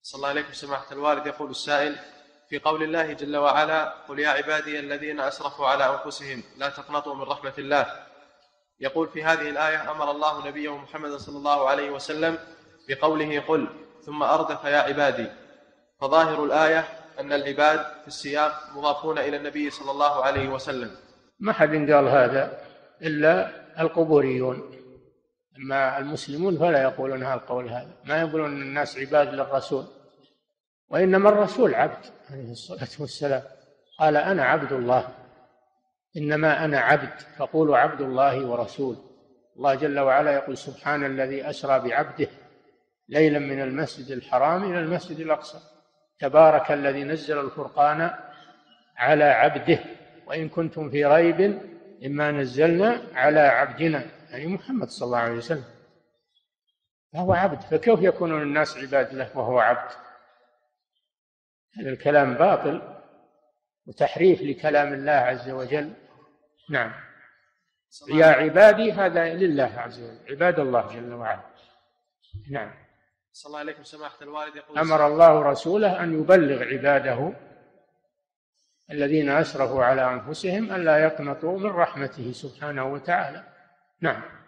صلى الله عليكم سماحة الوالد. يقول السائل: في قول الله جل وعلا: قل يا عبادي الذين أسرفوا على أنفسهم لا تقنطوا من رحمة الله، يقول في هذه الآية: أمر الله نبيه محمد صلى الله عليه وسلم بقوله قل، ثم أردف يا عبادي، فظاهر الآية أن العباد في السياق مضافون إلى النبي صلى الله عليه وسلم. ما حد قال هذا إلا القبوريون، أما المسلمون فلا يقولون هذا القول، هذا ما يقولون أن الناس عباد للرسول، وإنما الرسول عبد عليه الصلاة والسلام، قال أنا عبد الله، إنما أنا عبد، فقولوا عبد الله ورسول. الله جل وعلا يقول: سبحان الذي أسرى بعبده ليلا من المسجد الحرام إلى المسجد الأقصى، تبارك الذي نزل الفرقان على عبده، وإن كنتم في ريب مما نزلنا على عبدنا، يعني محمد صلى الله عليه وسلم، فهو عبد، فكيف يكون الناس عباد له وهو عبد؟ هذا الكلام باطل وتحريف لكلام الله عز وجل. نعم. يا عبادي هذا لله عز وجل، عباد الله جل وعلا. نعم. صلى الله عليكم سماحة الوالد. يقول: أمر الله رسوله أن يبلغ عباده الذين أسرفوا على أنفسهم أن لا يقنطوا من رحمته سبحانه وتعالى. نعم.